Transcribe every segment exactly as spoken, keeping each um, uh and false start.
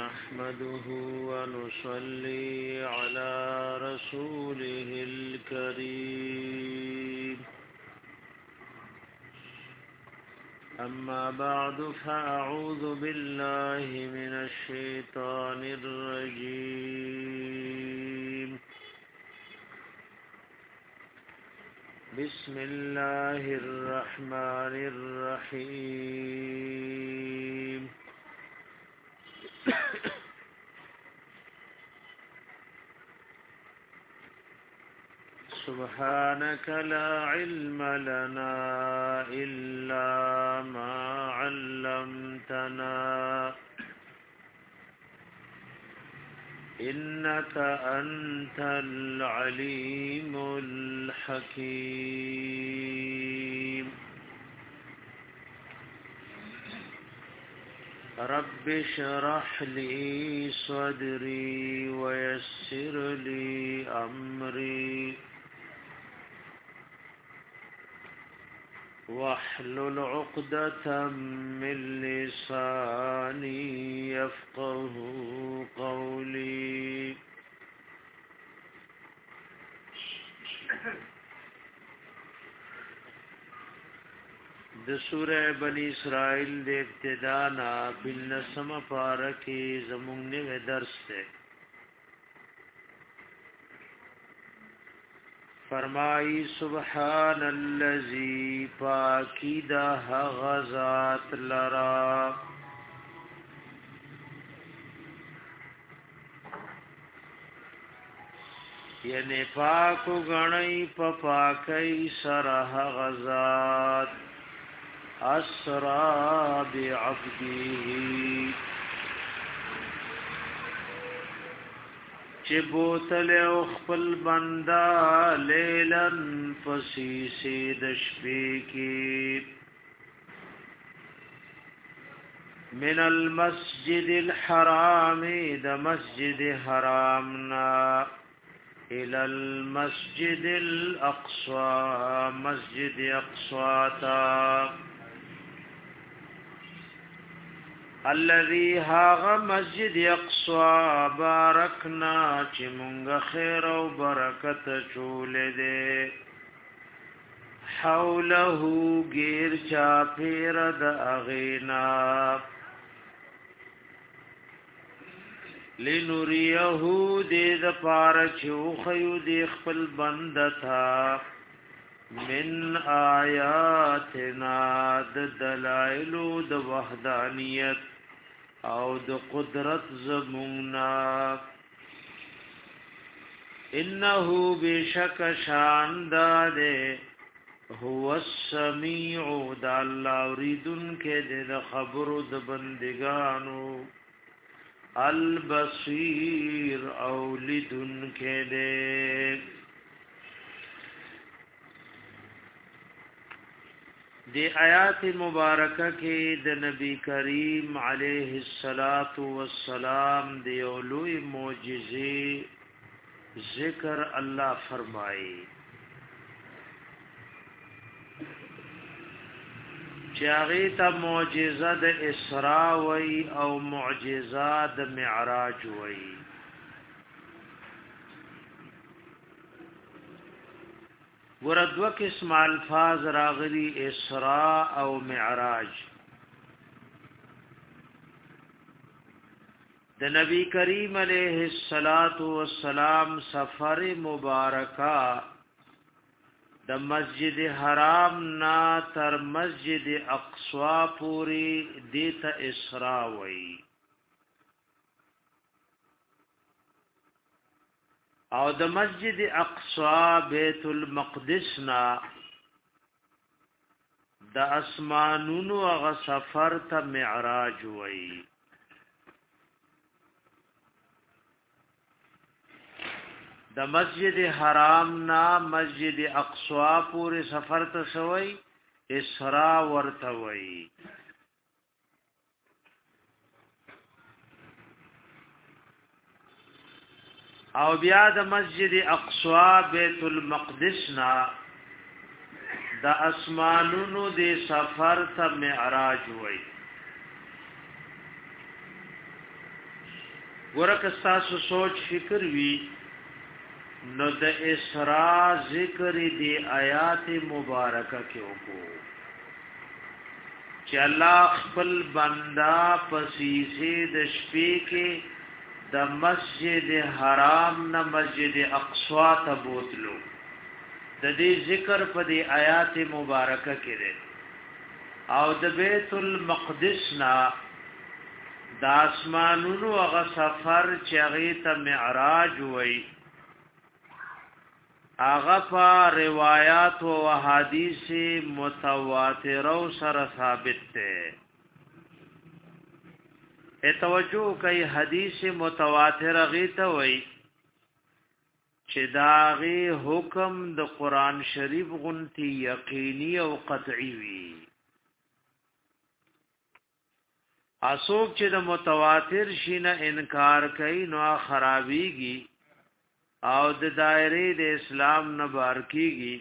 نحمده ونصلي على رسوله الكريم أما بعد فأعوذ بالله من الشيطان الرجيم بسم الله الرحمن الرحيم سبحانك لا علم لنا إلا ما علمتنا إنك أنت العليم الحكيم رب اشرح لي صدري ويسر لي أمري واحلل عقدة من لساني يفقه قولي د سوره بنی اسرائیل د ابتدا نا بالنسم پارکی زمون نه درس ته فرمائی سبحان الذی پاکی دا غزات لرا یعنی پاکو غنی پا پاکی سرح غزات اسرا بعبده چه بوتل او خپل بندا لیلن فسیسی دشپی کی من المسجد الحرام د مسجد حرامنا الى المسجد الاقصى مسجد اقصى تا الذي هاغ مسجد اقصى باركنا چې مونږ خیر او برکت چولې دې حوله غیر چا پیر د اغینا لنوریه دې د پار چو خيو دې خپل بند تھا من آیاتنا د دلائل د وحدانیت او د قدرت زمونا انه بشک شاندار هو السمیع د الله اوریدن کې د خبرو د بندگانو البصیر او لدن کې د دی آیات مبارکه کې د نبی کریم علیه الصلاۃ والسلام دی اولوی معجزې ذکر الله فرمایي چاغی تا معجزه د اسراء وی او معجزه د معراج وی وردو قسم الفاظ راغلی اسراء او معراج د نبی کریم علیہ الصلات والسلام سفر مبارکہ د مسجد حرام نا تر مسجد اقصی پوری دیتا اسراء وی او د مسجد اقصی بیت المقدس نا د اسمانونو غ سفر ته معراج وی د مسجد حرام نا مسجد اقصی پورې سفر ته شوی اسراء ورته وی او بیا د مسجد اقصی بیت المقدس نا د اسمانونو د سفر ته معراج وی ورکه تاسو سوچ فکر وی نو د اسراء ذکر دی آیات مبارکه کې وکړو چې الله خپل بندا پسیسه د شپې کې د مسجد حرام نه مسجد اقصا ته بوتلو د دې ذکر په دې آیات مبارکه کې ده او د بیت المقدس نا د اسمانونو هغه سفر چې هغه ته معراج وای هغه په روایت او احادیث متواتر او سره ثابت ده ا توجه کوي حدیث متواتر هغه ته وای چې داغي حکم د قران شریف غنتی یقیني او قطعي وي اسوک چې د متواتر شینه انکار کوي نو خرابيږي او د دایره د اسلام نه بار کیږي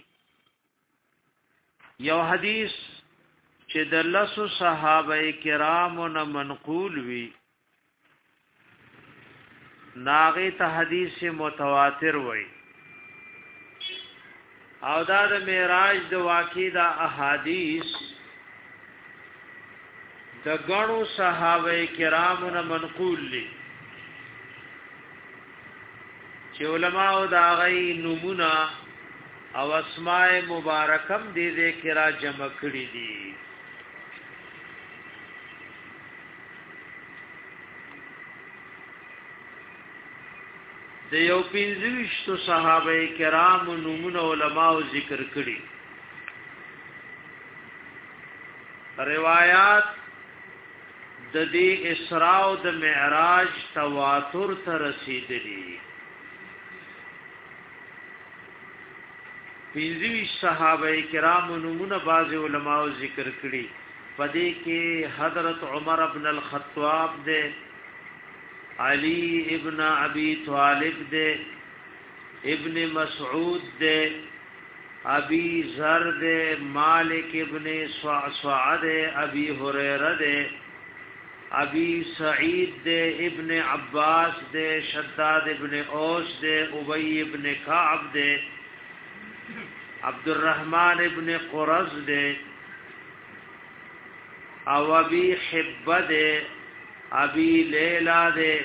یو حدیث چې د لسو صحابه کرامو نه منقول وي ناغه ته حدیث متواتر وای او دا د معراج د واقع د احادیث د غړو صحابه کرامو نه منقول دي چې علماء دا غي نمونه او اسماء مبارکم دې دې کرا جمع کړی دي د یو پنځويشتو صحابه کرام نمونه علماء ذکر کړی روایت د دې اسراء او د معراج تواتر ته رسیدلی پنځوي صحابه کرام نمونه باز علماء ذکر کړي پدې کې حضرت عمر ابن الخطاب دے علی ابن ابي طالب دے ابن مسعود دے ابي ذر دے مالک ابن سعد ابي هريره دے ابي سعید دے ابن عباس دے شداد ابن اوس دے ابي ابن کعب دے عبد الرحمن ابن قرز دے او ابي حبه دے ابي ليلى دے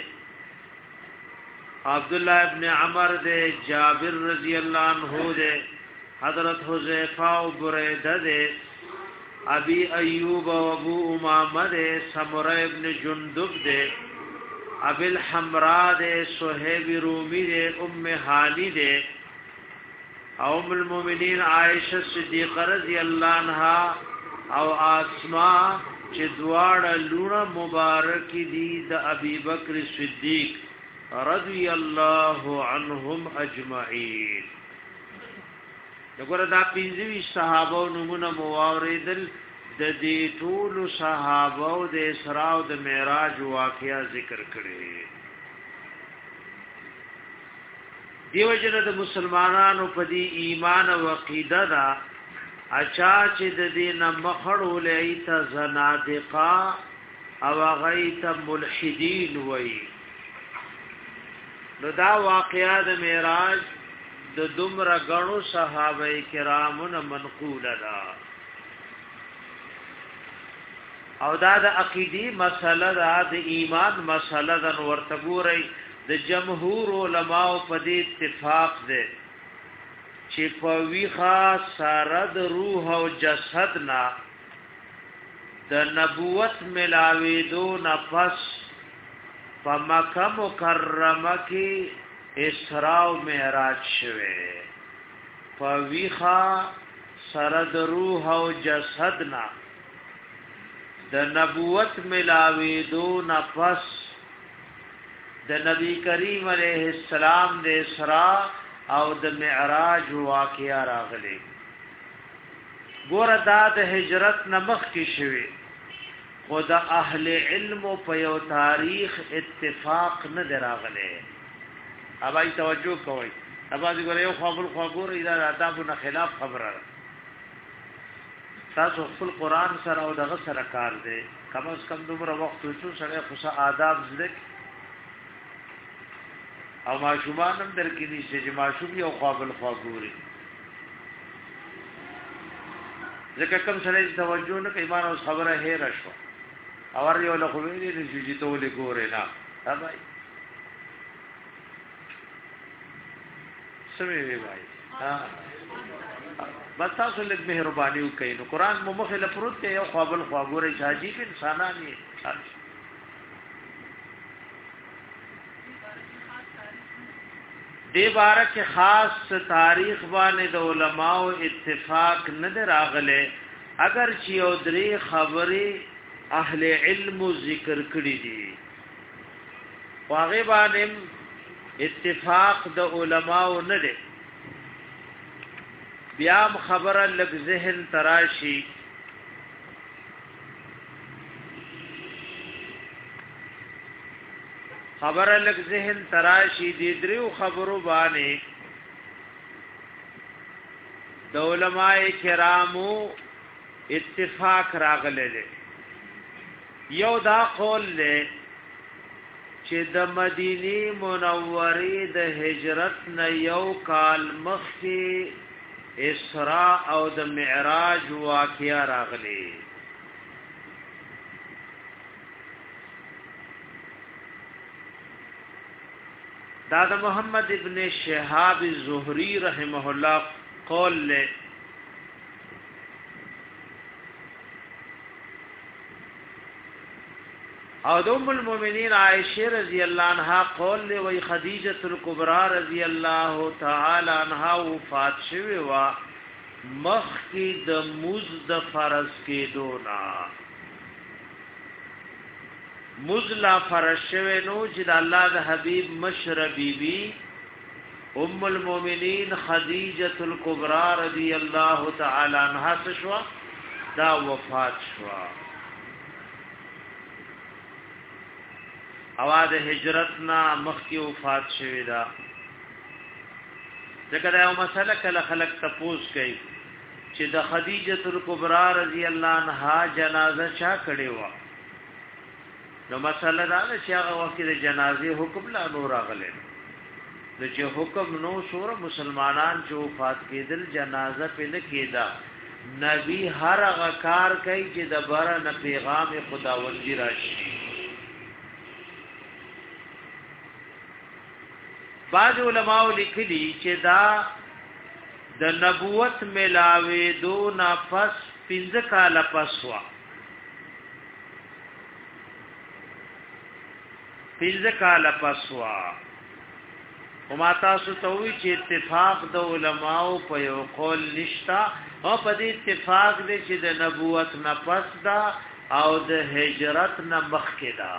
عبد الله ابن عمر دے جابر رضی اللہ عنہ دے حضرت حذیفہ و بریدہ دے ابي ايوب و ابو امامه دے سمره ابن جندب دے ابي الحمراء دے صہیب رومی دے ام حانی دے ام المؤمنین عائشہ صدیقہ رضی اللہ عنہا او اسماء چې دواړه لونه مبارک دي د ابي بکر صدیق رضی الله عنهم اجمعین دغه دا پنځوي صحابه نمونه مواردل د دې ټول صحابه او د اسراء او د معراج واقعیا ذکر کړي دیو جن د مسلمانانو په دې ایمان او عقیده دا اچا چې د دین مخړو لیت زنادقه او غیت ملحدین وای نو دا واقعیا د معراج د دومره غنو صحابه کرامو نه منقول ده او دا د عقیدی مسله ده د ایمان مسله ده ورته ګورئ د جمهور علماء په دې اتفاق ده چې په ویخه سره د روح او جسد نه د نبوت ملاوي دو نفس په مکه مکرمه کې اسراء او معراج شوه په ویخه سره د روح او جسد نه د نبوت ملاوي دو نفس د نبی کریم علیہ السلام د اسراء او د معراج واقعیا راغلی ګور دا د هجرت نمخ کې شوی خود اهل علم په یو تاریخ اتفاق نه دراغله اوبای توجه کوئ اباځي ګور یو خبر خو ګور دا آدابو نه خلاف خبره تاسو خپل قران سره او دغه سره کار دی کم از کم دومره وخت وڅو سره خو آداب زده او ماشومان هم درکې نشته چې ماشوم یو قابل خواګوري ځکه کوم سره توجه نه کوي مانو خبره هېره شو اور یو له خو ویلې نه چې ته ولې ګورې نه هاي سمې وی بھائی ها بس تاسو لږ مهرباني وکړئ نو قران مو مخه لپروت ته یو قابل خواګوري شاجي په انسانان یې دی بارک خاص تاریخ باندې د علماو اتفاق نه راغله اگر چې یو درې خبرې اهل علم ذکر کړی دي واغه باندې اتفاق د علماو نه دی بیا خبره لګ ذهن تراشی خبره لګ ذهن تراشی دي درو خبرو باندې د علماء کرامو اتفاق راغله دي یو دا قول له چې د مدینه منورې د هجرت نه یو کال مخکې اسراء او د معراج واقعا راغلي دا د محمد ابن شهاب الزهري رحمه الله قول له او د ام المؤمنین عائشه رضی الله عنها قول له وی خدیجه الکبرى رضی الله تعالی عنها وفات شوه وا مخ کی د مزد فرض کې دونا مزلا فرض شوه نو چې د الله د حبیب مشربی بی ام المؤمنین خدیجه الکبرى رضی الله تعالی عنها شوا دا وفات شوا اواز هجرتنا مخکی وفات شوی دا ځکه دا یو مسله کله خلق تپوس کوي چې د خدیجه الکبرى رضی الله عنها جنازه چا کړي و نو مسله دا چې هغه وخت د جنازې حکم لا نور راغله د چې حکم نو شور مسلمانان چې وفات کېدل جنازه په نه کېدا نبی هر هغه کار کوي چې د بار نه پیغام خداوندی راشي بعض علماء لیکلي چې دا د نبوت ملاوي دو نفس پنځه کال پسوا پنځه کال پسوا وما تاسو ته وی چې اتفاق د علماء په یو قول نشتا او په دې اتفاق دې چې د نبوت نه پس دا او د هجرت نه مخکې دا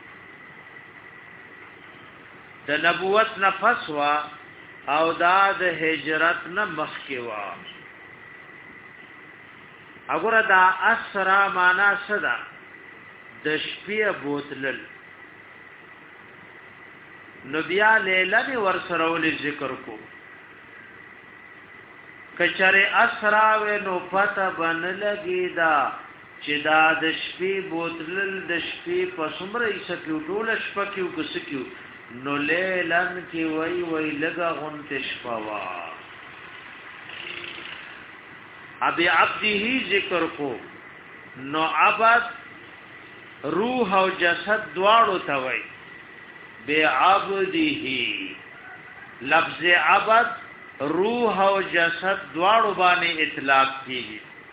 د نبوت نه پس وا او دا د هجرت نه مخکې وا وګوره دا اسرا معنا صدا د شپې بوتلل نو بیا لیلا دی ور سره ول ذکر کو کچره اسرا و نو پته بن لګی دا چې دا د شپې بوتلل د شپې په سمره یې سکیو ټول شپه کیو کسکیو نو لیلن کی وی وی لگا غنت شپوا ابی عبدی ذکر کو نو عبد روح او جسد دوارو تاوی بی عبدی لفظ عبد روح او جسد دوارو بانی اطلاق کی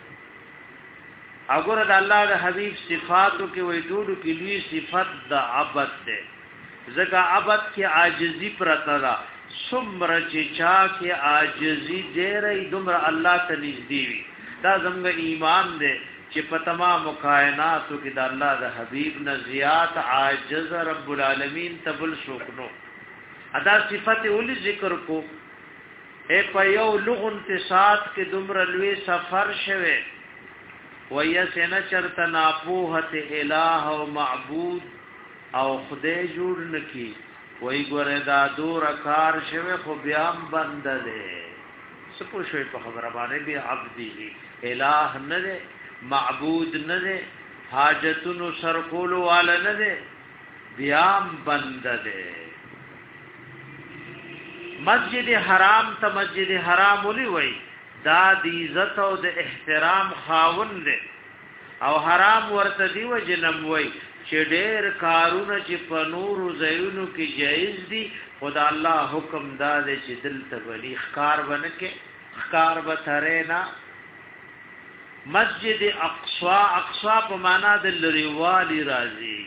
اگر دا اللہ دا حبیب صفاتو کی وی دوڑو کی لوی صفت دا عبد دے زکا عبد کی عاجزی پرتا دا سمر چچا کی عاجزی دے رئی دمر اللہ تا نزدیوی دا زمگ ایمان دے چی پا تمام کائناتو کی دا اللہ دا حبیب نزیات عاجز رب العالمین تبل سوکنو ادا صفت اولی ذکر کو اے پا یو لغن تسات کی دمر لوی سفر شوے ویسینا چرتا ناپوحت الہ و معبود او خدای جوړ نکی وای ګوره دا دور کار شوه خو بیا هم بند ده سپو شوی په خبره باندې بیا عبدی الہ نه ده معبود نه ده حاجتونو سر کولو والا نه ده بیا هم بند ده مسجد حرام ته مسجد حرام ولي وای دا د عزت او د احترام خاوند دی او حرام ورته دی وجنم وای چې ډېر کارونه چې په نور زینو کې جایز دي خدا الله حکم دا دی چې دلته ولی ښکار ونکه ښکار وترینا مسجد اقصا اقصا په معنا د لریوالي راځي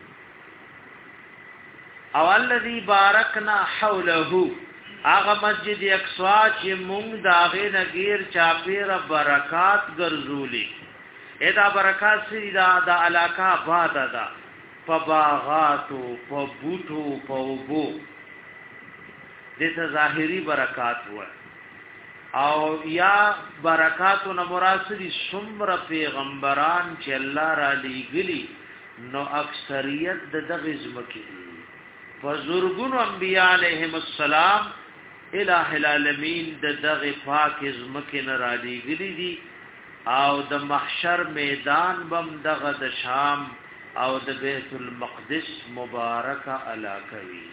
او الذي باركنا حوله هغه مسجد اقصا چې مونږ داغه نګیر چاپیر برکات ګرځولي ادا برکات سری دا د علاقه آباد ده په باغاتو په بوټو په وبو دته ظاهری برکات و او یا برکات نو مراسلی سمر پیغمبران چې الله را لېګلی نو اکثریت د دغه زمکې فزرغون انبیاء علیهم السلام الہ العالمین د دغه پاک زمکې نه را لېګلی دي او د محشر میدان بم دغه د شام او د بیت المقدس مبارکه علاقه وی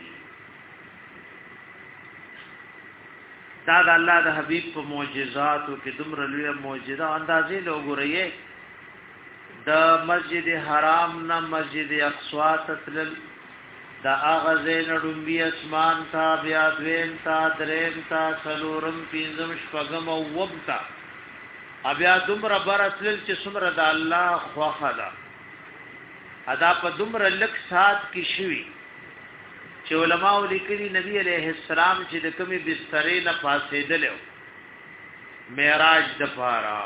دا د الله د حبیب په معجزاتو کې دومره لوی معجزه اندازې لوګورئ د مسجد حرام نه مسجد اقصا تتل دا اغازین ډومبي اسمان تا بیا دوین تا دریم تا سلورم پینځم شپږم او وبتا بیا دومره برتل چې څومره د الله خوخه ده ادا په دومره لک سات کې شوي چې علماء لیکلي نبی عليه السلام چې د کومي بسترې نه پاسېدل معراج د پاره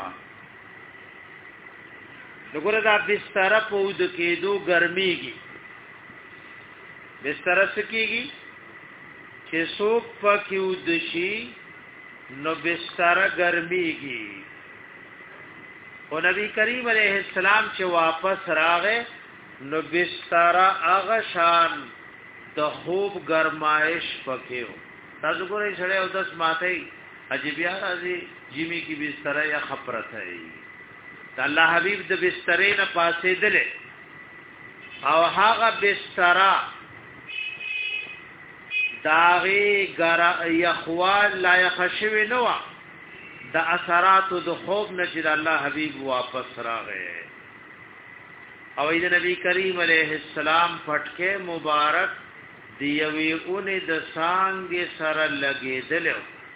وګوره دا بستر په ود کېدو ګرميږي بستر سکیږي چې څوک پکې ود شي نو بستر ګرميږي او نبی کریم علیہ السلام چې واپس راغې نو بستر هغه شان د خوب گرمایش پکېو تاسو ګورئ سره او داس ماته عجیبیا راځي جیمی کی بستر یا خبرت ہے د الله حبیب د بسترې نه پاسې دله او هغه بستر داغي ګر یخوال لا یخشوی نو د اثرات د خوب نه چې الله حبیب واپس راغې او د نبی کریم علیه السلام پټکه مبارک دیوی اونې د سانګې سره لګېدل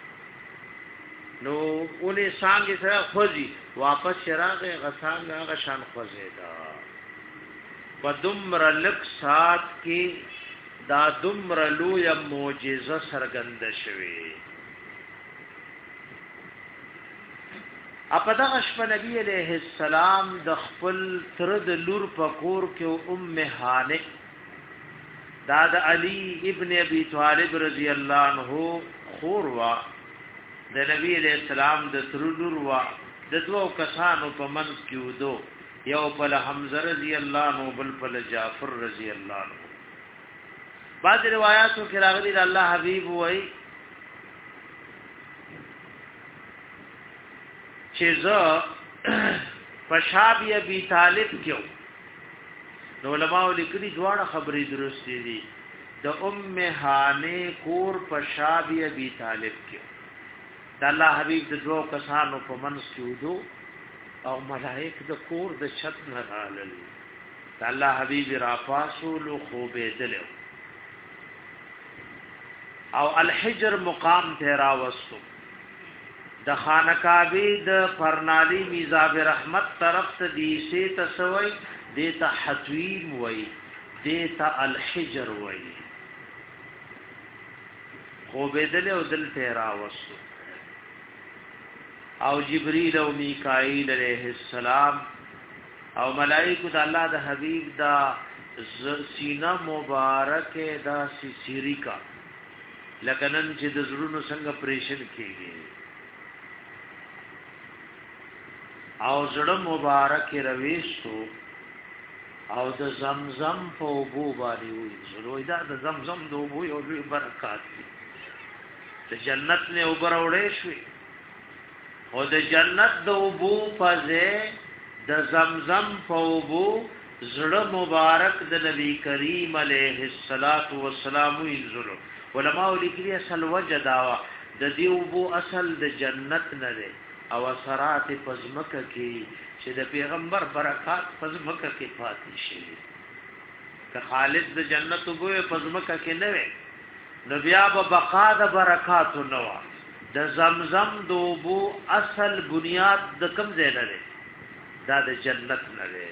نو اونې سانګې سره خوځي واپس راغې غسان هغه شان خوځیدا په دومره لک سات کې دا دومره لوی معجزه سرګند شوه اپا دغه شپه نبی علیہ السلام د خپل تر د لور په کور کې ام هانه دا د علی ابن ابي طالب رضی الله عنه خور وا د نبی علیہ السلام د تر لور وا د دوه کسانو په منځ کې ودو یو په حمزه رضی الله عنه بل په جعفر رضی الله عنه بعض روایتو کې راغلي د الله حبیب وای چې زه پشاب ابي طالب کېو نو علماء لیکلي دواړه خبرې درست دي د ام هانه کور پشاب ابي طالب کېو د الله حبيب د دوه کسانو په منځ کې ودو او ملائک د کور د چھت نه رالل د الله حبيب را پاسول خو به دلو او الحجر مقام ته راوستو د خانقابه د فرنالی میزاب رحمت طرف ته دی سي تسوي دیتا حتویم وای دیتا الحجر وای خو بدل او دل ته راوستو او جبريل او میکائیل علیہ السلام او ملائکه د الله د حبیب دا سینه مبارک دا سیری کا لکنن چې د زړونو څنګه پریشن کیږي او زړه مبارک رويشتو او د زمزم په وبو باندې وي زړه دا د زمزم د وبو یو لوی برکات دي د جنت نه وبروړې شوي او د جنت د وبو فزه د زمزم په وبو زړه مبارک د نبی کریم علیه الصلاۃ والسلام انزلوا علماء لیکلي اصل وجه داوا د دې وبو اصل د جنت نه دی او اثرات پزمکه کې چې د پیغمبر برکات پزمکه کې پاتې شي که خالد د جنت وبو پزمکه کې نه وي نو بیا به بقا د برکات نه و د زمزم د وبو اصل بنیاد د کم ځای نه دی دا د جنت نه دی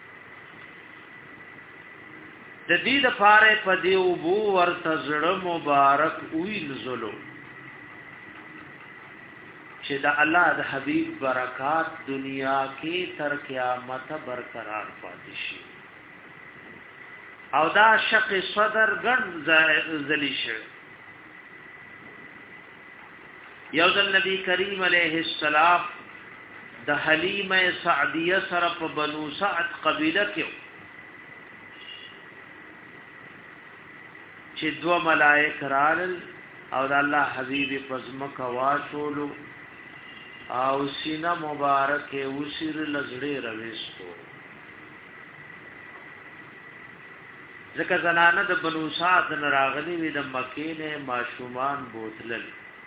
د دې د پاره په دی وبو ورته زړه مبارک وینځلو چې د الله د حبيب برکات دنیا کې تر قیامت برقرار پاتې شي او دا شق صدر ګڼ ذلی شي یو ځل نبی کریم علیه السلام د حلیمه سعدیه سره په بنو سعد قبیله کې چې دو ملائک رال او د الله حبیب پزمک واشولو او سینه مبارک وسیر لزړې رويستو ځکه زنانه د بنو سعد راغلي وي د مکې نه ماشومان بوتلل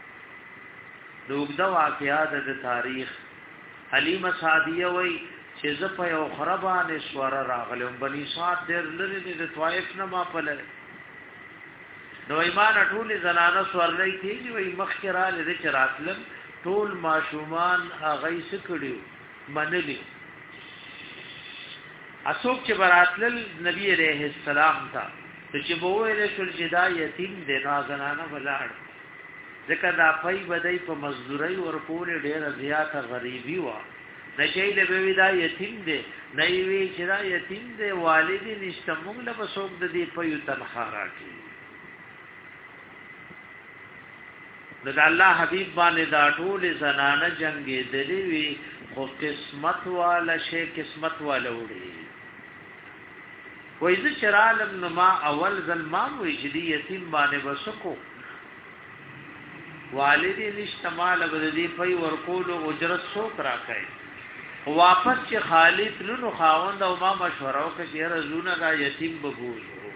دوګدا واقعات د تاریخ حلیمه سعدیه وای چې ز په یو خرابانه سوار راغلم بني سعد ډېر لري د طائف نه ما پله نو ایمان ټول زنانه سوړلې کیږي وای مخکرا لري چې راتلم ټول ماشومان هغه سکړیو منلی اسوک چې براتل نبی عليه السلام ته چې بوویل شول چې دا یتیم دی نا زنانه بلاړ ځکه دا پای بدای په مزدوري ورکول ډېر زیاته غریبي و نشي له به دا یتیم دی نه وی چې دا یتیم دی والدی نشته موږ له بسوک د دې په یو تنخوا راکړي نو د الله حبیب باندې دا ټول زنانه جنگي دلی وی خو قسمت والا شی قسمت والا وړي وای ز شرالم نو ما اول ظلمان وی چې دی یتیم باندې وسکو والدی نشتمال بددی پي ورکول او اجرت سوک راکای واپس چې خالد لونو خاوند او ما مشوره وکړه چې رزونه دا یتیم بګوزو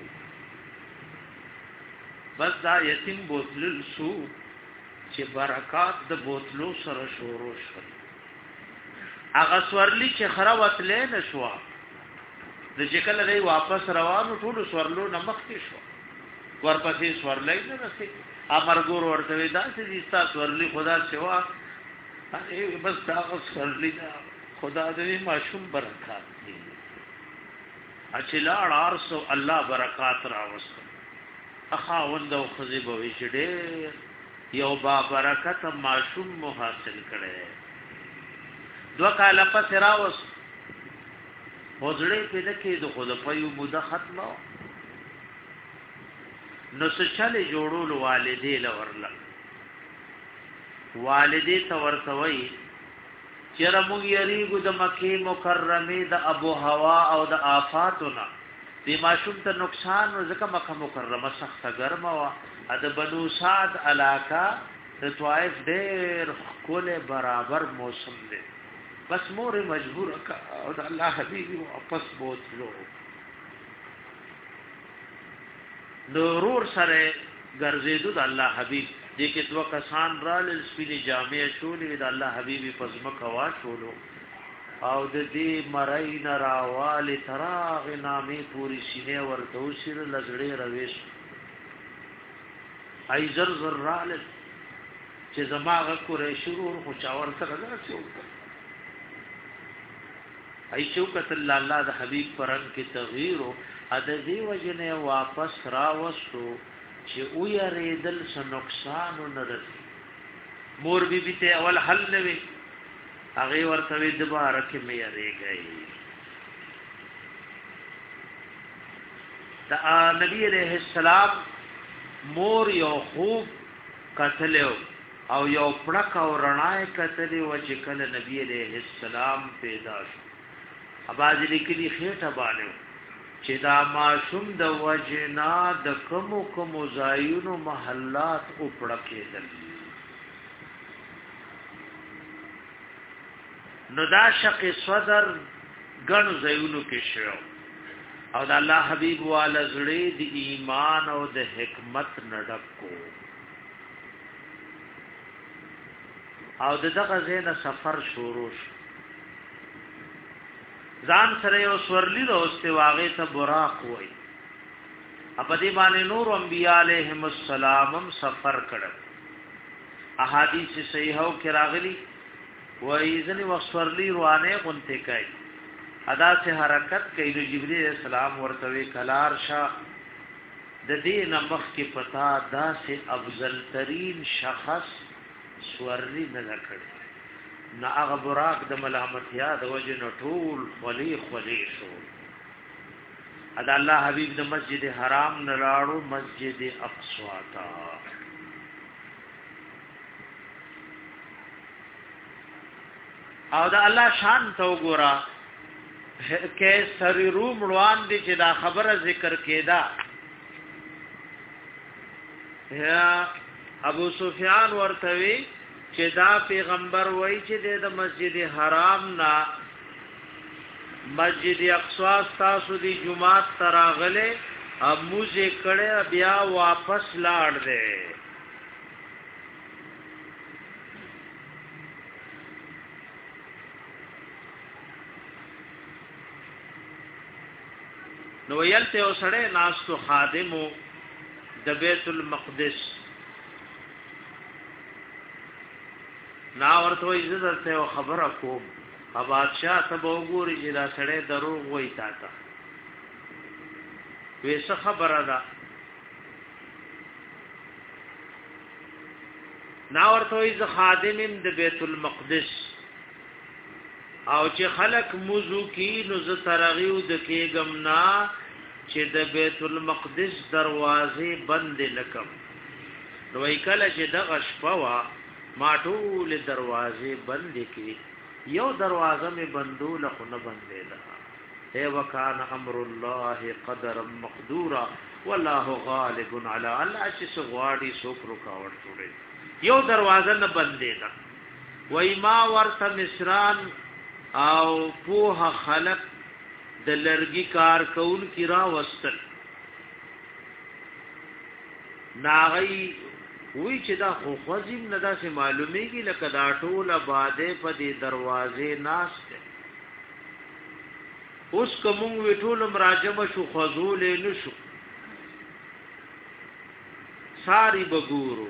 بس دا یتیم بوتل سو چې برکات د بوتلو سره شروع شول هغه سورلی چې خراوت لې نشو د شکل دی واپس روانو ټول سورلو نمخ کې شو ورپسې سورلې نه رسي امرګور ورته دا چې تاسو سورلی خدا سوا بس دا سورلی دا خدا دې ماشوم برکات دي اچلا ارسو الله برکات راوست اخا وندو خزيب وشډه یو با برکت معصوم مو حاصل کړي دو کاله پس راوس وځړې په دکې د خود په یو مده ختمه نو سچاله جوړول والدې لورله والدې ته ورتوي چیرې موږ یریګو د مکه مکرمه د ابو هوا او د آفاتونه د معصوم ته نقصان ځکه مکه مکرمه سخت ګرمه وا د بنو سعد علاقہ د طائف ډېر کوله برابر موسم دی بس مور مجبور کا او د الله حبيب واپس بوتلو نورور سره ګرځېدو د الله حبيب دې کې دوه کسان را ل سپینې جامع شولې د الله حبيب پزما کوا شولو او د دې مړای نه راواله تراغ نامې پوری سینې ورته وسیر لزړې رويش ای زر زر رال چې زماغه کورې شروع خو چاور سره راځو ای شوکت الله الله د حبيب پرن کې تغییر او د دې وجنه واپس راوستو چې او یریدل س نقصان نه رسي مور بي بي ته اول حل نه وي هغه ورته د بارک مې یریږي دا نبی عليه السلام مور یو خوب قتلو او یو پړک او رڼای قتلې و چې کله نبی عليه السلام پیدا شو اباځ لیکلي خېټه باندې چې دا معصوم د وجنا د کوم کوم زایونو محلات او پړکېدل نو دا شق صدر ګڼ زایونو کې شو او د الله حبيب والا زړه د ایمان او د حکمت نډکو او دغه زینه سفر شروع شو ځان سره یو سورلی راوسته واغې ته براق وای په دې باندې نور انبیاء علیهم السلام سفر کړل احادیث صحیحو کې راغلي وای ځنی وسورلی روانه غونته کوي ادا سے حرکت کوي نو جبرئیل السلام ورته کلار شاه د دې نمخ کې پتا دا سے افضل ترین شخص سورلی نه کړی نا هغه براق د ملامتیا د وجه نه ټول خلی خلی شو ادا الله حبیب د مسجد حرام نه لاړو مسجد اقصا تا او دا الله شان تو ګورا کې سری روم روان دي چې دا خبره ذکر کېدا یا ابو سفیان ورتوی چې دا پیغمبر وای چې د مسجد حرام نا مسجد اقصا تاسو دی جمعات تراغله ابو زه کړه بیا واپس لاړ دے نو یلته اوسړه ناس تو خادمو د بیت المقدس نا ورته عزت ته خبره کوم ا بادشاہ ته وګوري چې دا سړی دروغ وایي تا ته وېڅ خبره ده نا ورته عزت خادم د بیت المقدس او چې خلق موضوع کی نو ز ترغیو د کېګم نا چې د بیت المقدس دروازې بند لکم نو کله چې د غشپوا ما ټول دروازې بند کی یو دروازه می بندول خو نه بندې ده اے وکان امر الله قدر مقدورا والله غالب علی الله چې سغواړي سوک رکاوټ جوړي یو دروازه نه بندې ده وای ما ورته مصران او په خلق د لرګي کار کول کی را وستل ناغي وی چې دا خو خوځیم نه دا سه معلومیږي لکه دا ټول آباده په دې دروازې ناشته اوس کوم وی ټول مراجمه شو خذول نشو ساری بګورو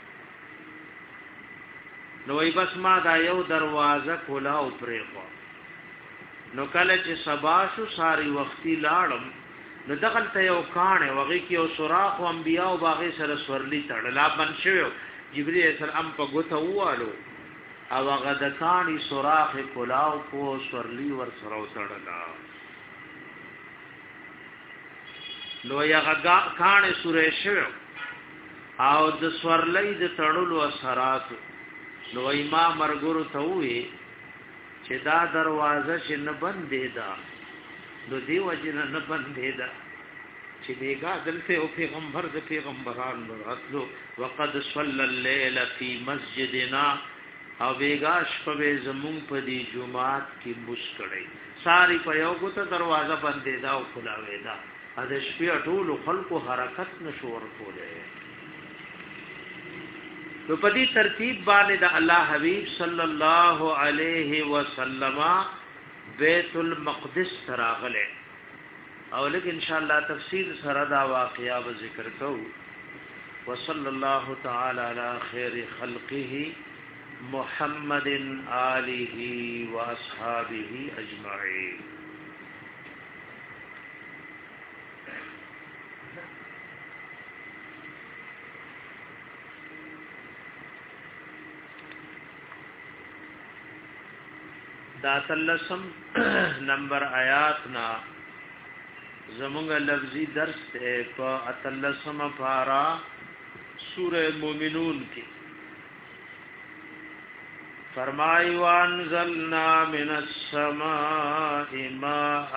نو ای بس ما دا یو دروازه کولا او پرې خو نو کله چې سبا شو ساری وختي لاړم نو دغل ته یو کانه وغه کې یو سوراخ او انبیاء او باغې سره سورلی تړلا بن شو جبرئیل السلام په ګوته ووالو او هغه د کانی سوراخ کلاو په سورلی ور سره تړلا نو هغه کانه سورې شو او د سورلی د تړلو اثرات نو امام مرګورو ته وې چې دا دروازه چې نه بندې ده نو دی وجنه نه بندې ده چې دیګه دلته او پیغمبر د پیغمبران راتلو وقد صلى الليل في مسجدنا او بیگاش په زمون په دی جمعات کې مشکړې ساری په یو ګوته دروازه بندې ده او خلاوي ده ا د شپې ټول خلکو حرکت نشور کوله نو په دې ترتیب باندې د الله حبیب صلی الله علیه وسلم بیت المقدس تراغله او لکه ان شاء الله تفصیل سره دا واقعیا به ذکر کو وصلی الله تعالی علی خیر خلقه محمد آله واصحابه اجمعین دا تلسم نمبر آیات نا زمونږ لفظی درس ته په اتلسم پارا سورہ مومنون کې فرمای وانزلنا من السماء ماء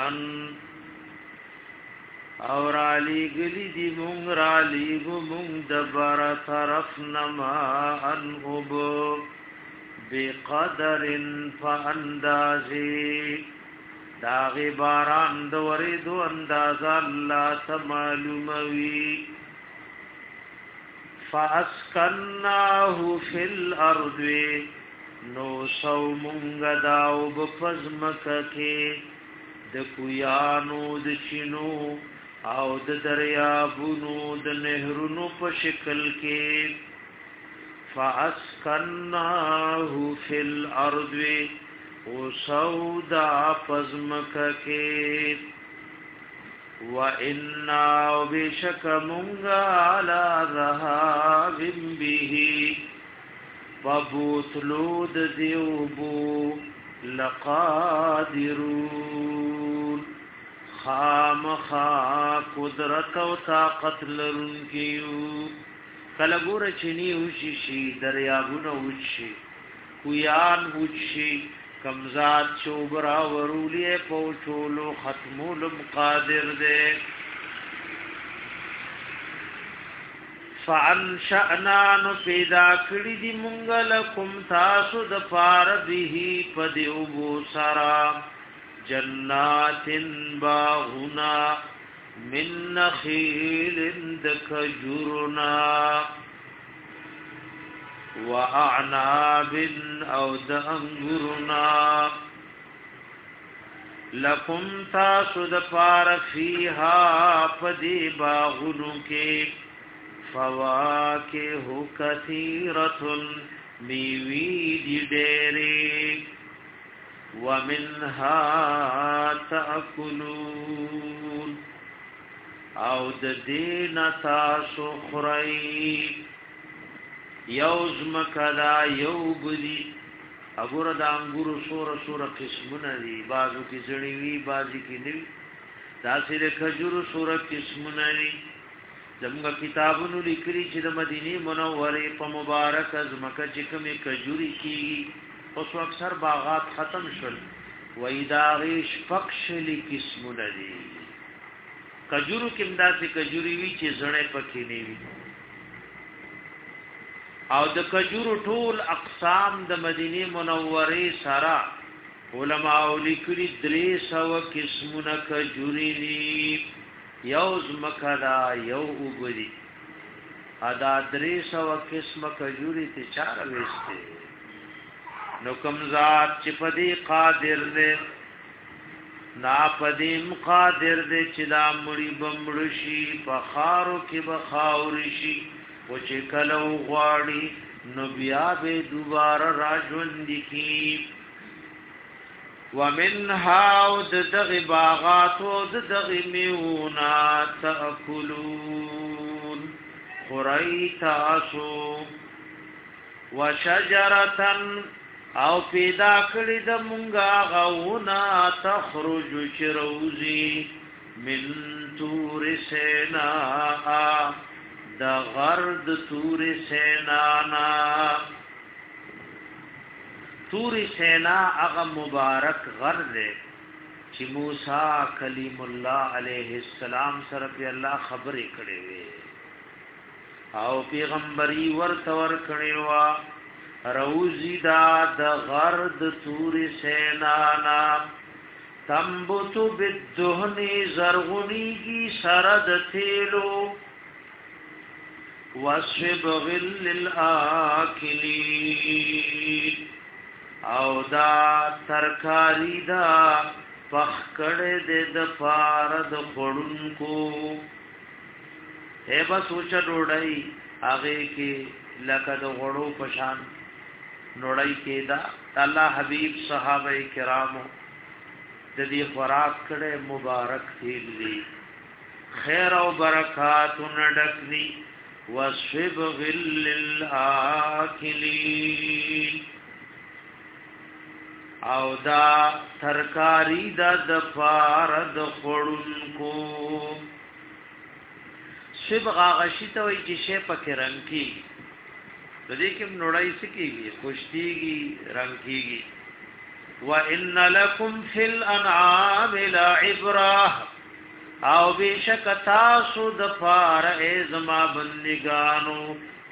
اور علی گلی دی مونږ را لیګو مونږ د بار طرف نما انغب بقدر فاندازی دا غي باران د ورېدو انداز الله تمالوموي فاسکناه فی الارض نو سو مونږ داو بفزمک کې د کویانو د چینو او د دریابونو د نهرونو په شکل کې فاسکناه فی الارض او سودا پزمک کې وَإِنَّا وَبِشَكَ مُنْغَا عَلَى ذَهَابٍ بِهِ وَبُوتْلُودْ دِيُوبُو لَقَادِرُونَ خامخا قدرت و طاقت لرنکیو کلگور چنی وشی شی دریابون وچی کویان وچی کمزاد چوبرا ورولی پوچولو ختمول مقادر دے فانشأنان پیدا کړی دی مونږ لکم تاسو د پار به پدیوبو سرا جنات باغنا من نخیل دکجرنا وَأَعْنَابٍ او د انګورنا لکم تاسو د پار فیها پدی باغونو کې فواکه کثیرۃ میوی دی ډېرې ومنها تأکلون او د دین تاسو خورئ یوز مکدا یو بدی اګور د انګورو سور سور قسمونه دي بازو کې زړی وی بازي کې نیوی دا سره کجورو سور قسمونه دي زموږ کتابونو لیکلي چې د مدینه منوره په مبارک از مکه چې کومه کجوري کیږي اوس اکثر باغات ختم شول وای دا غیش پخشلی قسمونه دي کجورو کې مداسي کجوري وی چې زړې پکې نیوی او د کجورو ټول اقسام د مدینه منوره سره علماء لیکلي درې سو قسمونه کجوري دي یو زمکدا یو وګړي ادا درې سو قسمه کجوري ته چار وېسته نو کوم ذات چې پدې قادر دې نا پدې مقادر دې چې دا مړي بمړشي په خارو کې بخاورشي او چې کلو غواړي نو بیا به دوباره راځوند کی ومنها ود دغ باغات ود دغ میونا تاکلون خریتاسو وشجرتن او پیدا کړی د مونږه غونا تخرج چروزی من تور سینا دا غرد تور سینانا تور سینا اغا مبارک غرد چې موسی کلیم الله علیه السلام سره په الله خبرې کړې وې او پیغمبري ورته ور کړې وا روزی دا د غرد تور سینانا تنبتو بالدهن زرغنی کی سرد تیلو وَصِبْغٍ لِلْآكِلِينَ او دا ترکاری دا پخکڑ دے دا پارد خورنکو اے بس اوچا ڈوڑائی آگے کی لکا دا غڑو پشان نوڑائی کی دا اللہ حبیب صحابہ کرامو دا دی خوراک کڑے مبارک تیل دی خیر و برکات نڈک دی وَصِبْغٍ لِلْآكِلِينَ او دا ترکاری دا د پارد خورنکو صبغ غشی ته وی چې شی پکې رنگ کی د دې کې نوړای سکیږي خوشتيږي رنگ کیږي وَإِنَّ لَكُمْ فِي الْأَنْعَامِ لَعِبْرَةً او بیشک تاسو د پار ازما بندگانو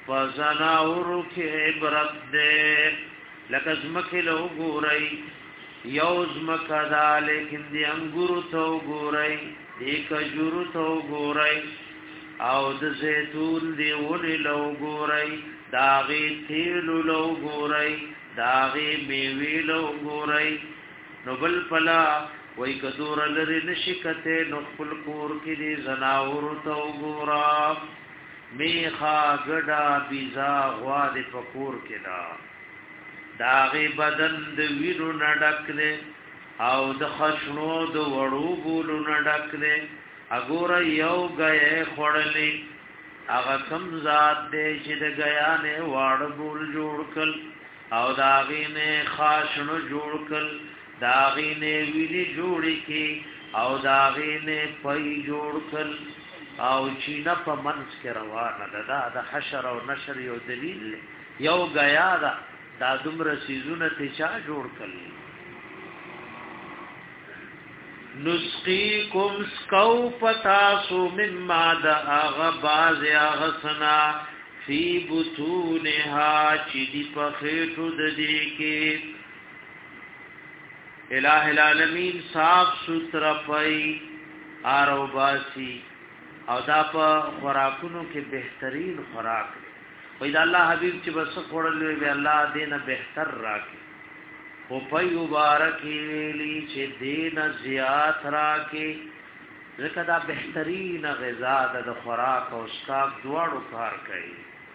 فزناور کې عبرت دې لکه زمکه له ګورای یوز مکدا لیکن دی انګورو ته ګورای دی کجورو ته ګورای او د زيتون دی ونی لو ګورای داغي تیل لو ګورای داغي میوي لو ګورای نو بل پلا وای کدور لری نشکته نو خپل کور کې دی زناور ته ګورا میخا ګډا بيزا غوا د پکور کې دا داغي بدن د وینو نډک دے او د خشنو د وړو بولو نډک دے اګور یو غې خړلې هغه کم ذات دې چې د غیا نه واړ بول جوړ کل او داغي نه خاشنو جوړ کل داغي نه ویلي جوړی کی او داغي نه پي جوړ کل او چې نه په منځ کې روانه ده د حشر او نشر یو دلیل یو غیا ده دا دومره سيزونه ته چا جوړ کړل نسقيكم سقو پتاسو مما دا اغباز اغسنا فی بطونها چی دی پخیٹو ددی کی الہ العالمین صاف ستر پئی آرو باسی او دا پا خوراکونو کې بہترین خوراک دی وې دا الله حبيب چې بس خورلې وي الله دینه بهتر راکې او په مبارک ویلي چې دینه زیات راکې ځکه دا بهترین غذا د خوراک او اسکاک دواړو کار کوي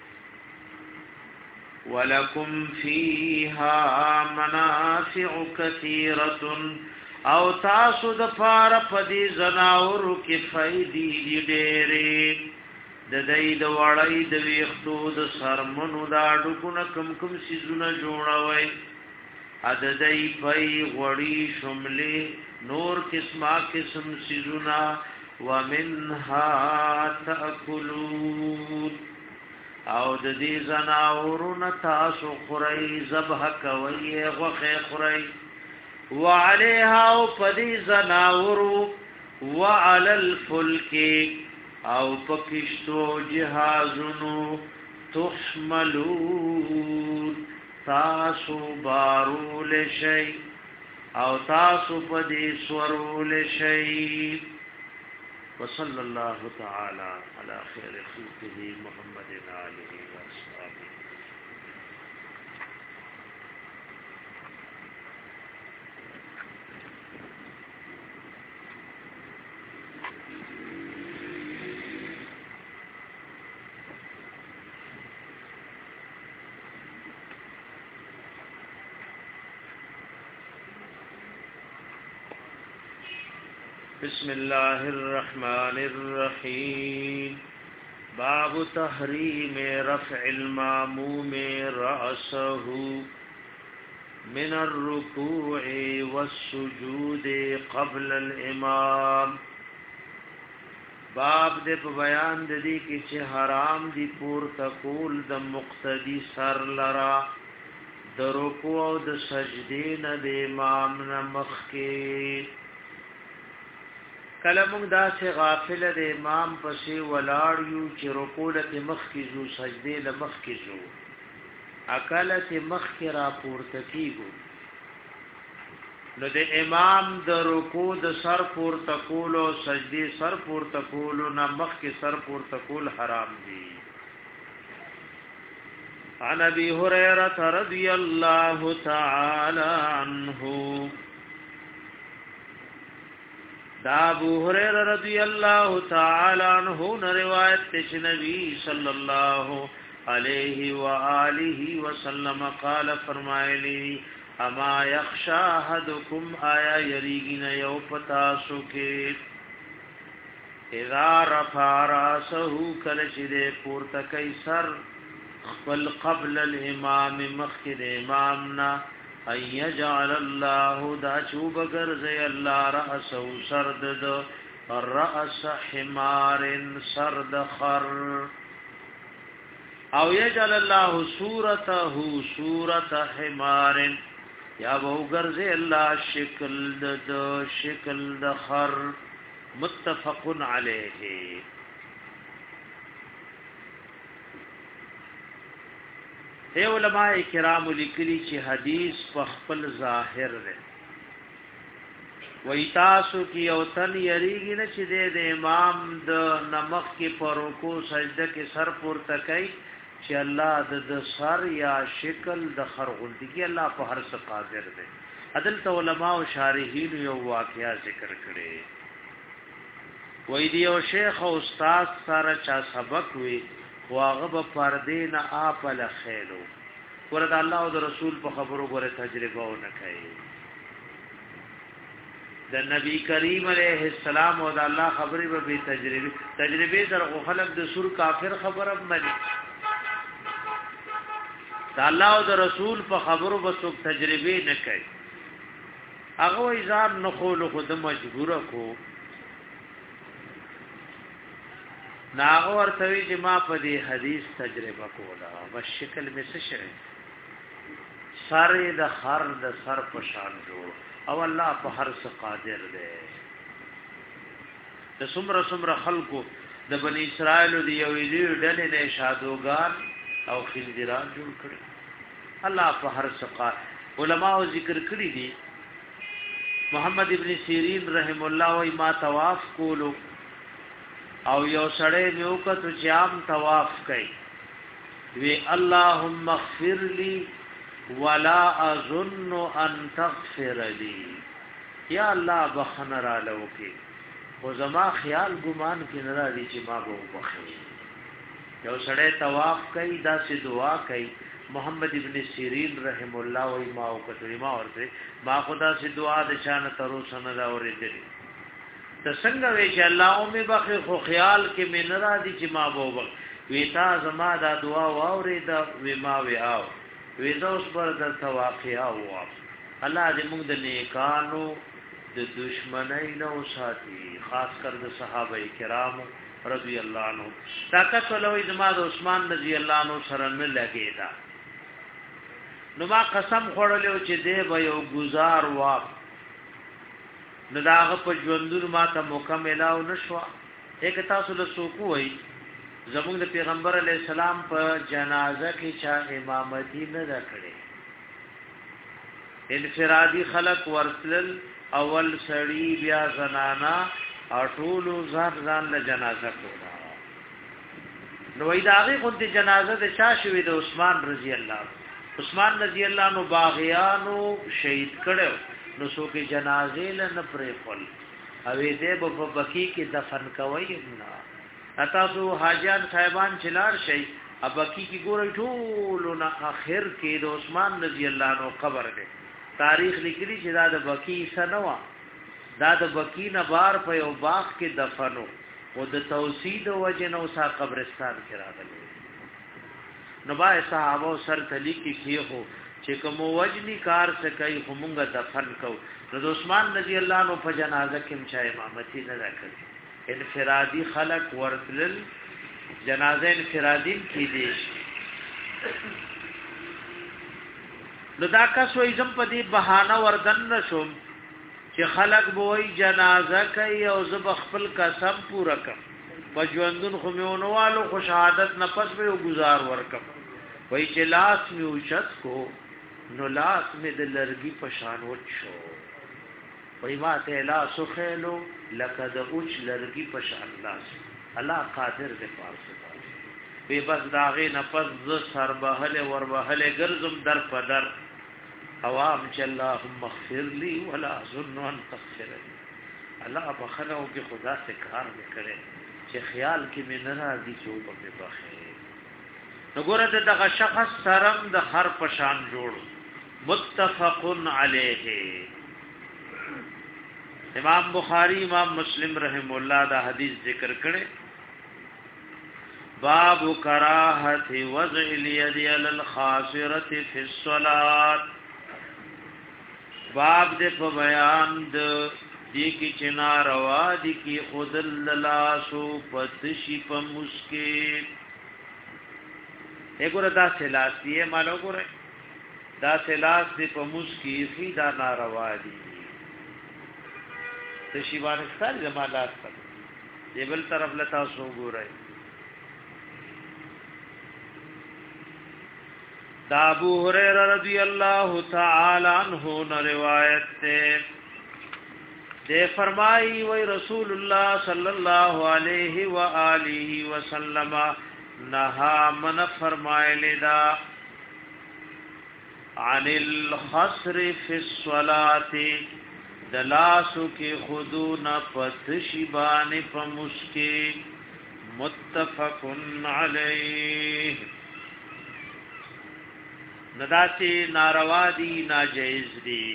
ولکم فیها منافع کثیره او تاسو د فار پدی زناور کې فائدې ډېرې د دای د وړای د ویختو د سرمنو دا ډکونه کم کم سيزونه جوړوي ا د دای پي غړی شملې نور قسمه قسم سيزونه ومنها تاكلون او د دې زناورونه تاسو خوري ذبح کوي غوخه خوري وعليها او پدی زناورو وعلى الفلك او پکشتو جهازونو تحملون تاسو بارول شي او تاسو پدې سورول شي وصلى الله تعالى على خير خلقه محمد آله وصحبه بسم الله الرحمن الرحيم باب تحريم رفع الماموم رأسه من الركوع والسجود قبل الامام باب دې په بیان د دې کې چې حرام دي پور تقول د مقتدی سر لرا د رکوع او د سجدې نه د امام نه مخ کې کله موږ دا چې غافل د امام پسې ولاړ یو چې رکوع له مخ کې زو سجدې له مخ کې زو اکاله ته مخ کې را پورته کیږو نو د امام د رکوع د سر پورته کول او سجدې سر پورته کول نه مخ کې سر پورته کول حرام دي عن ابي هريره رضي الله تعالى عنه دا ابو هريره رضی الله تعالی عنہ نے روایت تے نبی صلی اللہ علیہ وآلہ وسلم قال فرمایلی اما یخشى احدکم آیا یریگن یو پتا سوکے اذا رفع راسه کلشد پورته کیسر خپل قبل الامام مخکد امامنا ان يجعل الله دا چوب گرزي الله رأسه سرد دو رأس حمار سرد خر او يجعل الله صورته صورت حمار یا بو گرزي الله شکل دو شکل د خر متفق عليه اے علماء کرام لیکلی چې حدیث په خپل ظاهر ده وای تاسو کی او تن یریږي نه چې د امام د نمخ کې پرکو سجده کې سر پورته کوي چې الله د سر یا شکل د خرغلدګي الله په هر څه قادر دی. عدل علماء او شارحین یو واقعیا ذکر کړي وای دی او شیخ او استاد سره چا سبق وی واغه په پردې نه اپل خېلو ورته الله او رسول په خبرو غره تجربه و نه کوي. د نبی کریم علیہ السلام او د الله خبرې به تجربه تجربه سره خلق د سور کافر خبره مني. د الله او د رسول په خبرو به څوک تجربه نه کوي. هغه ایزار نه خول خود مجبور کو ناغه ورته چې ما په دې حدیث تجربه کوله بس شکل می څه شي سر د خر د سر په شان جوړ او الله په هر څه قادر دی. د څومره څومره خلقو د بنی اسرائیل دی یو ویلو ډلې نه شادوغان او خنزیران جوړ کړي الله په هر څه قادر. علماء ذکر کړی دي محمد ابن سیرین رحم الله و ما طواف کولو او یو سړی یو کتو چې عام طواف کوي وی اللهم اغفر لي ولا اظن ان تغفر لي یا الله بخنه را لوکي او زما خیال ګمان کې نه راځي چې ما به وبخي. یو سړی طواف کوي دا سي دعا کوي محمد ابن سیرین رحم الله و ما او کتو ما ورته ما خدا سي دعا د شان ترو سن دا اورېدل ته څنګه وی چې الله او می بخي خو خیال کې مې نه راځي چې ما به وبخي وی تا زما دا دعا واورې دا وی ما وی آو وی زوس پر د تواقعا و الله دې موږ د نیکانو د دشمنۍ نو ساتي خاص کر د صحابه کرامو رضی الله عنهم. طاقت ولوي زما د عثمان رضی الله عنه سره نه لګیدا نو ما قسم خوړلو چې دې به یو گزار وا نو داغه په ژوندون ما ته مکمل او نشوا. یک تاسو له سوکو وای زموږ د پیغمبر علی السلام په جنازه کې چا امامتی نه وکړي انفرادی خلق ورسل اول سړی بیا زنانا اټول ځان ځان له جنازه کولا نو ایداغه خو د جنازه د چا شوی د عثمان رضی الله عثمان رضی الله نو باغیانو شهید کړو نو سو کې جنازې له پرې خپل او دې په بکی کې دفن کوي نه اته سو حاجیان صاحبان چلار شي ابکی کی ګورې ټول نه اخر کې د عثمان رضی الله عنه قبر دی. تاریخ لیکلی چې دا د بکی سنوا دا د بکی نه بار په یو باغ کې دفنو او د توحید وجنه اوسه قبرستان کې راغلی نو با صحابه سر تلی کې کیو چې کوم وجنی کار څه کوي همغه دفن کو نو د عثمان رضی الله عنه په جنازه کې مچا امامتی نه راکړي انفرادی خلق ورتل جنازه انفرادی کی دي نو دا کس وې زم په دې بهانه وردن نشم چې خلق بوئی جنازه کوي او زب خپل قسم پورا کم پجوندون خو میونوالو خو شهادت نه پس به گزار ورکم وای چې لاس می اوچت کو نو لاس می د لرګي پشان وچو وای ما ته لاس خېلو لکه د اوچ لرګي پشان لاس الله قادر دې پارسه وی بس داغه نه پس ز سر بهله ور بهله ګرزم در پدر عوام چې اللهم اغفر لي ولا اظن ان تغفر لي الله بخنو کې خدا سے کار وکړي چې خیال کې مې نه راځي چې په بخې نو ګوره دغه شخص سرم د هر پشان جوړ متفق علیه. امام بخاری امام مسلم رحم الله دا حدیث ذکر کړي باب کراهت وضع اليد على الخاصره في الصلاه باب دې په بیان د دې کې چې ناروا دي کې خودل لاسو پتشي په مسکه وګوره دا سلاسی مالو ګوره دا سلاس دې په مسکه خي دا ناروا دي ته شی باندې ستل جمالات پر دې بل طرف لتا سو ګوره دا ابو هريره رضی الله تعالی عنہ نے روایت ہے دے فرمائی وی رسول الله صلی الله علیه و آله وسلم نها من فرمائے دا عن الخسر فی الصلاة دلاسو کی خودون پتشبان پمسکی متفقن علیه نداسی ناروا دی ناجائز دی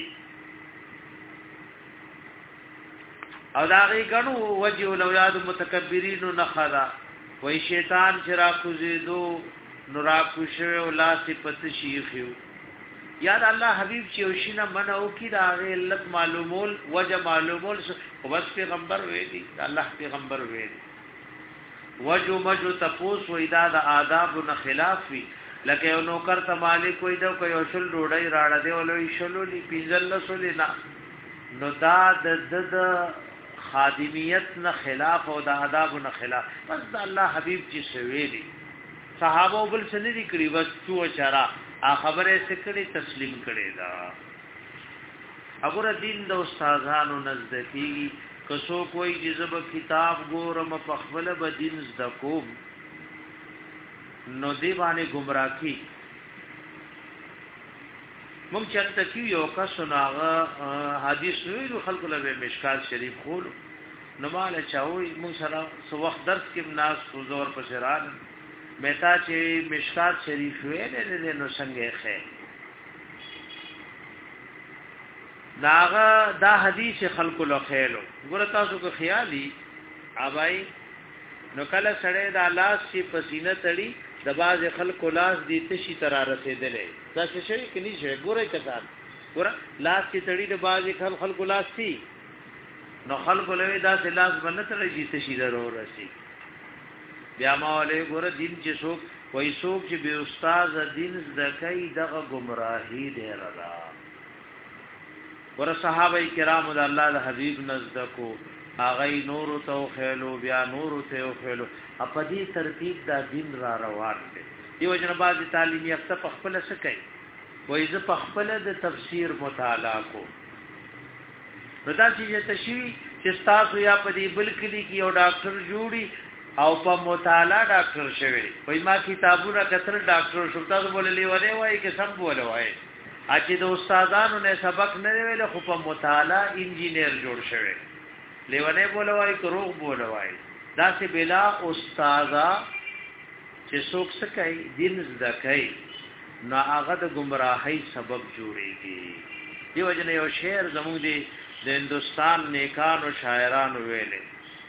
او داغی گنو وجه الاولاد متکبرین نخدا وی شیطان چرا کزیدو نراکو شوی و لاسی پت شیخیو یاد الله حبیب چیوشینا منعو کی داغی علت معلومول وجه معلومول بس پیغمبر ویدی اللہ پیغمبر ویدی وجو مجو تپوس و ایداد آداب نخلاف وی لکه یو نوکر ته مالک وای دا کوي شل ډوډۍ راړه دی ولوي شلو لی پینځل سولې نه نو دا د د خادمیت نه خلاف او د آداب نه خلاف بس د الله حبیب چې سویلی صحابه بل څه نه دي کړی بس تو چارا ا خبره سکړي تسلیم کړي دا وګوره دین د استادانو نزدکی کسو کوئی جذب کتاب ګورم په خپل به دین زده کوم نو دی باندې گمراهی مونږ چرته کیو یو کا سناغه حدیث ویلو خلق له مشکات شریف خول نو مال چاوي مونږ سره سو وخت درس کې ناس حضور په شران متا چې مشکات شریف ویل نه نو څنګه ښه داغه دا حدیث خلق له خیلو ګور تاسو کو خیالي ابای نو کله سړی د لاس چې پسینه تړي د باز خلق لاس دي تشي تر رسیدلې دا څه شي کې نشي ګورای کتاب ګور لاس چې تړي د باز خلق خلق لاس سي نو خلق له دا د لاس باندې تړي چې تشي درو رسي بیا ماله ګور دین چې څوک وای څوک چې به استاد دین زکای دغه گمراهی دی را ور صحابه کرام د الله د حبیب نزدکو اغی نور تو خیلو بیا نور تو خیلو په دې ترتیب دا دین را روان دی دیو جن باز تعلیم یافته په خپل سکه وای ز په خپل د تفسیر مطالعه کو ردا چې تشریح چې تاسو یا په دې بل کلی کې یو ډاکټر جوړي او په مطالعه ډاکټر شوی وای ما کتابونه کتل ډاکټر شو تاسو بوللې وره وای کې سم بوله وای اچې د استادانو نه سبق نه ویل خو په مطالعه انجینیر جوړ شوی لیونه بولوای کروغ بولوای دا سه بلا استادا چې څوک سکای دین زدکای نو هغه د گمراهی سبب جوړیږي دیو جن یو شعر زموږ دی د هندستان نیکانو شاعرانو ویلې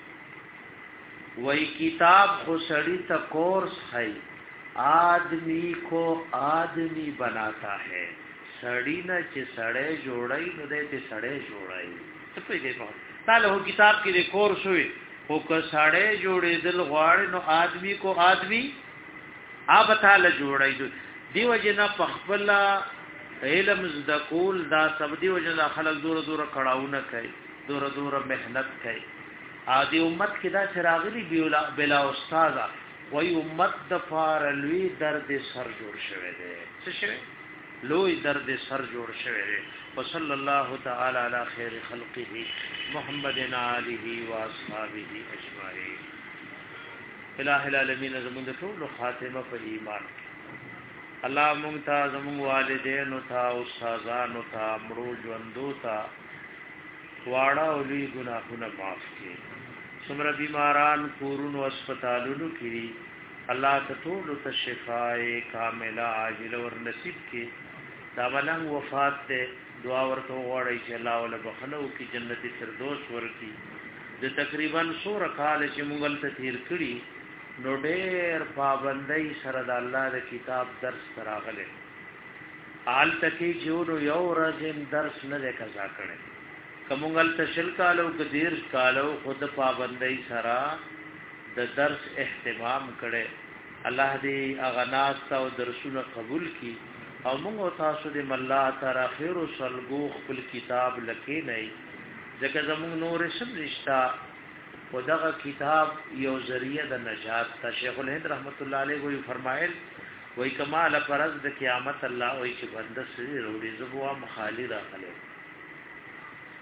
وای کتاب خو سړی ته کورس ہے آدمی کو آدمی بناتا ہے سړی نه چې سړی جوړای نو دې ته سړی جوړای څه په دې په تعالی هو کتاب کې د کورس وي او که سړی جوړې دل غواړي نو آدمی کو آدمی آب تعالی جوړای دیو جنا پخپل علم زدکول دا سب دیو جنا خلق دور دور کړهونه کوي دور دور مهنت کوي عادي امت کې دا چراغلی بلا بلا استاد وای امت د فارلوی درد سر جوړ شوی دی څه شوی لوی درد سر جوړ شوی دی وصلی الله تعالی علی خیر خلقه محمد علیه و اصحابہ اجمعین الہ العالمین زموږ ټول خاتمه په ایمان الله مونږ ته زموږ والدین او تا استادانو ته مړو ژوندو ته واړه او لوی ګناهونه معاف کړي څومره بیماران کورونو هسپتالونو کې الله ته ټول ته شفای کامله عاجله ور نصیب کړي دا ولنګ وفات ته دعا ورته وغواړي چې الله ول بخنو کې جنت فردوس ورکړي د تقریبا سور کال چې مونږ ته تیر کړي نو ډېر پابندۍ سره د الله د کتاب درس تراغله حال تکي جوړ یو ورځ درس نه قضا کړي کومګل تشل کالو کدیر کالو خود پابندۍ سره د درس اهتمام کړي الله دې اغناس او درسونه قبول کړي او موږ تاسو دې مله تعالی خیر او سلګو خپل کتاب لکې نه ځکه زموږ نور سم رشتہ او دغه کتاب یو ذریعہ د نجات ته شیخ الهند رحمت الله علیه وی فرمایل وی کمال پرز د قیامت الله وی چې بنده سری وروړي زبوا مخالی راغله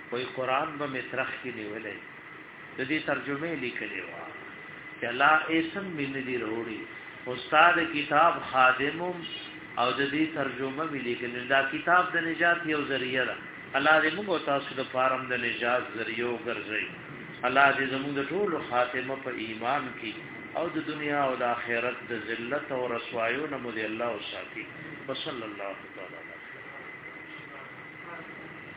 وای قران به مترخ کې نیولې د دې ترجمه لیکلې و چې الله اسم من دي وروړي استاد کتاب خادمم او د دې ترجمه ملي کې دا کتاب د نجات یو ذریعہ ده الله دې موږ تاسو د فارم د نجات ذریعہ وګرځي الله دې زموږ د ټول خاتمه په ایمان کې او د دنیا او د آخرت د ذلت او رسوایو نه مو دې الله او ساتي وصلی الله تعالی